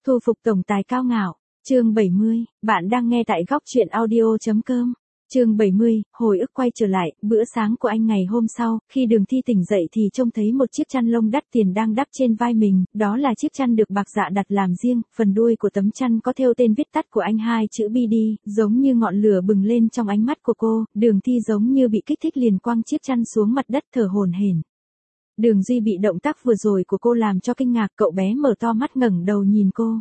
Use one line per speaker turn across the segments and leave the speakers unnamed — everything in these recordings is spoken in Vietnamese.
Thu phục tổng tài cao ngạo. Chương 70, bạn đang nghe tại góc truyện audio.com. Chương 70, hồi ức quay trở lại, bữa sáng của anh ngày hôm sau, khi Đường Thi tỉnh dậy thì trông thấy một chiếc chăn lông đắt tiền đang đắp trên vai mình, đó là chiếc chăn được Bạc Dạ đặt làm riêng, phần đuôi của tấm chăn có thêu tên viết tắt của anh hai chữ BD, giống như ngọn lửa bừng lên trong ánh mắt của cô, Đường Thi giống như bị kích thích liền quăng chiếc chăn xuống mặt đất thở hổn hển. Đường Duy bị động tác vừa rồi của cô làm cho kinh ngạc, cậu bé mở to mắt ngẩng đầu nhìn cô.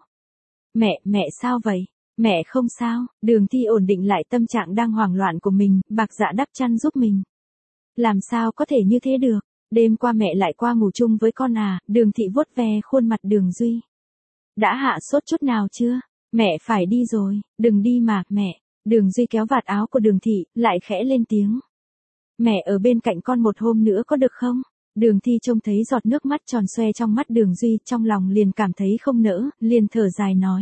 Mẹ sao vậy? Mẹ không sao. Đường Thi ổn định lại tâm trạng đang hoảng loạn của mình, Bạc Dạ đắp chăn giúp mình. Làm sao có thể như thế được? Đêm qua mẹ lại qua ngủ chung với con à? Đường Thị vuốt ve khuôn mặt Đường Duy. Đã hạ sốt chút nào chưa? Mẹ phải đi rồi. Đừng đi mà, mẹ. Đường Duy kéo vạt áo của Đường Thị, lại khẽ lên tiếng. Mẹ ở bên cạnh con một hôm nữa có được không? Đường Thi trông thấy giọt nước mắt tròn xoe trong mắt Đường Duy, trong lòng liền cảm thấy không nỡ, liền thở dài nói.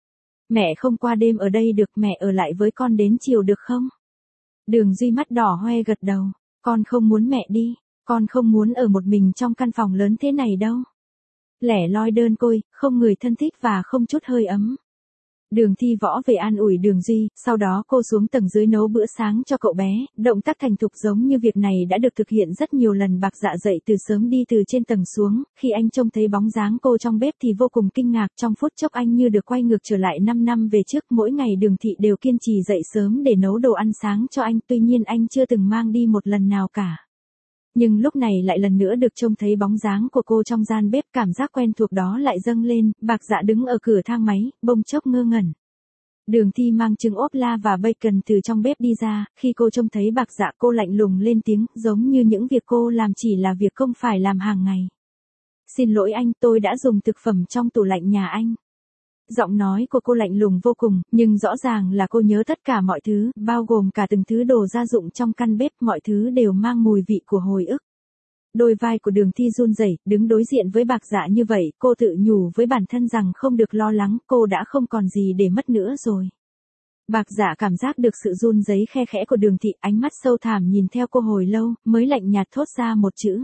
Mẹ không qua đêm ở đây được, mẹ ở lại với con đến chiều được không? Đường Duy mắt đỏ hoe gật đầu, con không muốn mẹ đi, con không muốn ở một mình trong căn phòng lớn thế này đâu. Lẻ loi đơn côi, không người thân thích và không chút hơi ấm. Đường Thi võ về an ủi Đường Duy, sau đó cô xuống tầng dưới nấu bữa sáng cho cậu bé, động tác thành thục giống như việc này đã được thực hiện rất nhiều lần. Bạc Dạ dậy từ sớm đi từ trên tầng xuống, khi anh trông thấy bóng dáng cô trong bếp thì vô cùng kinh ngạc, trong phút chốc anh như được quay ngược trở lại 5 năm về trước, mỗi ngày Đường Thị đều kiên trì dậy sớm để nấu đồ ăn sáng cho anh, tuy nhiên anh chưa từng mang đi một lần nào cả. Nhưng lúc này lại lần nữa được trông thấy bóng dáng của cô trong gian bếp, cảm giác quen thuộc đó lại dâng lên. Bạc Dạ đứng ở cửa thang máy, bỗng chốc ngơ ngẩn. Đường Thi mang trứng ốp la và bacon từ trong bếp đi ra, khi cô trông thấy Bạc Dạ cô lạnh lùng lên tiếng, giống như những việc cô làm chỉ là việc không phải làm hàng ngày. Xin lỗi anh, tôi đã dùng thực phẩm trong tủ lạnh nhà anh. Giọng nói của cô lạnh lùng vô cùng, nhưng rõ ràng là cô nhớ tất cả mọi thứ, bao gồm cả từng thứ đồ gia dụng trong căn bếp, mọi thứ đều mang mùi vị của hồi ức. Đôi vai của Đường Thi run rẩy, đứng đối diện với Bạc Dạ như vậy, cô tự nhủ với bản thân rằng không được lo lắng, cô đã không còn gì để mất nữa rồi. Bạc Dạ cảm giác được sự run rẩy khe khẽ của Đường Thị, ánh mắt sâu thẳm nhìn theo cô hồi lâu, mới lạnh nhạt thốt ra một chữ.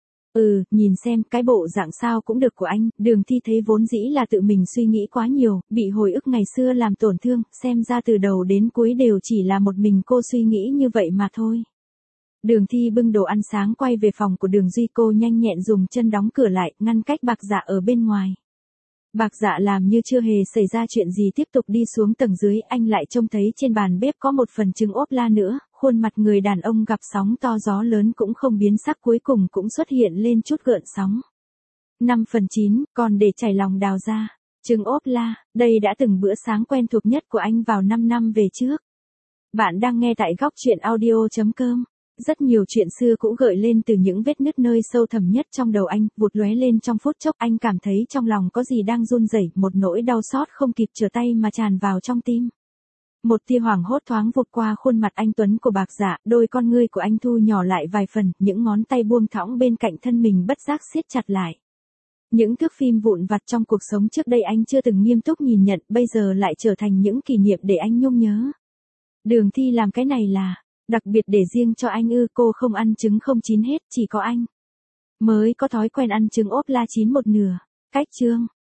Nhìn xem, cái bộ dạng sao cũng được của anh. Đường Thi thấy vốn dĩ là tự mình suy nghĩ quá nhiều, bị hồi ức ngày xưa làm tổn thương, xem ra từ đầu đến cuối đều chỉ là một mình cô suy nghĩ như vậy mà thôi. Đường Thi bưng đồ ăn sáng quay về phòng của Đường Duy, cô nhanh nhẹn dùng chân đóng cửa lại, ngăn cách Bạc Dạ ở bên ngoài. Bạc Dạ làm như chưa hề xảy ra chuyện gì, tiếp tục đi xuống tầng dưới, anh lại trông thấy trên bàn bếp có một phần trứng ốp la nữa, khuôn mặt người đàn ông gặp sóng to gió lớn cũng không biến sắc, cuối cùng cũng xuất hiện lên chút gợn sóng. 5/9, còn để chảy lòng đào ra. Trứng ốp la, đây đã từng bữa sáng quen thuộc nhất của anh vào 5 năm về trước. Bạn đang nghe tại góc truyện audio.com. Rất nhiều chuyện xưa cũ gợi lên từ những vết nứt nơi sâu thẳm nhất trong đầu anh, vụt lóe lên trong phút chốc, anh cảm thấy trong lòng có gì đang run rẩy, một nỗi đau xót không kịp trở tay mà tràn vào trong tim. Một tia hoảng hốt thoáng vụt qua khuôn mặt anh tuấn của Bạc Dạ, đôi con ngươi của anh thu nhỏ lại vài phần, những ngón tay buông thõng bên cạnh thân mình bất giác siết chặt lại. Những thước phim vụn vặt trong cuộc sống trước đây anh chưa từng nghiêm túc nhìn nhận, bây giờ lại trở thành những kỷ niệm để anh nhung nhớ. Đường Thi làm cái này là đặc biệt để riêng cho anh ư? Cô không ăn trứng không chín hết, chỉ có anh mới có thói quen ăn trứng ốp la chín một nửa. Cách chương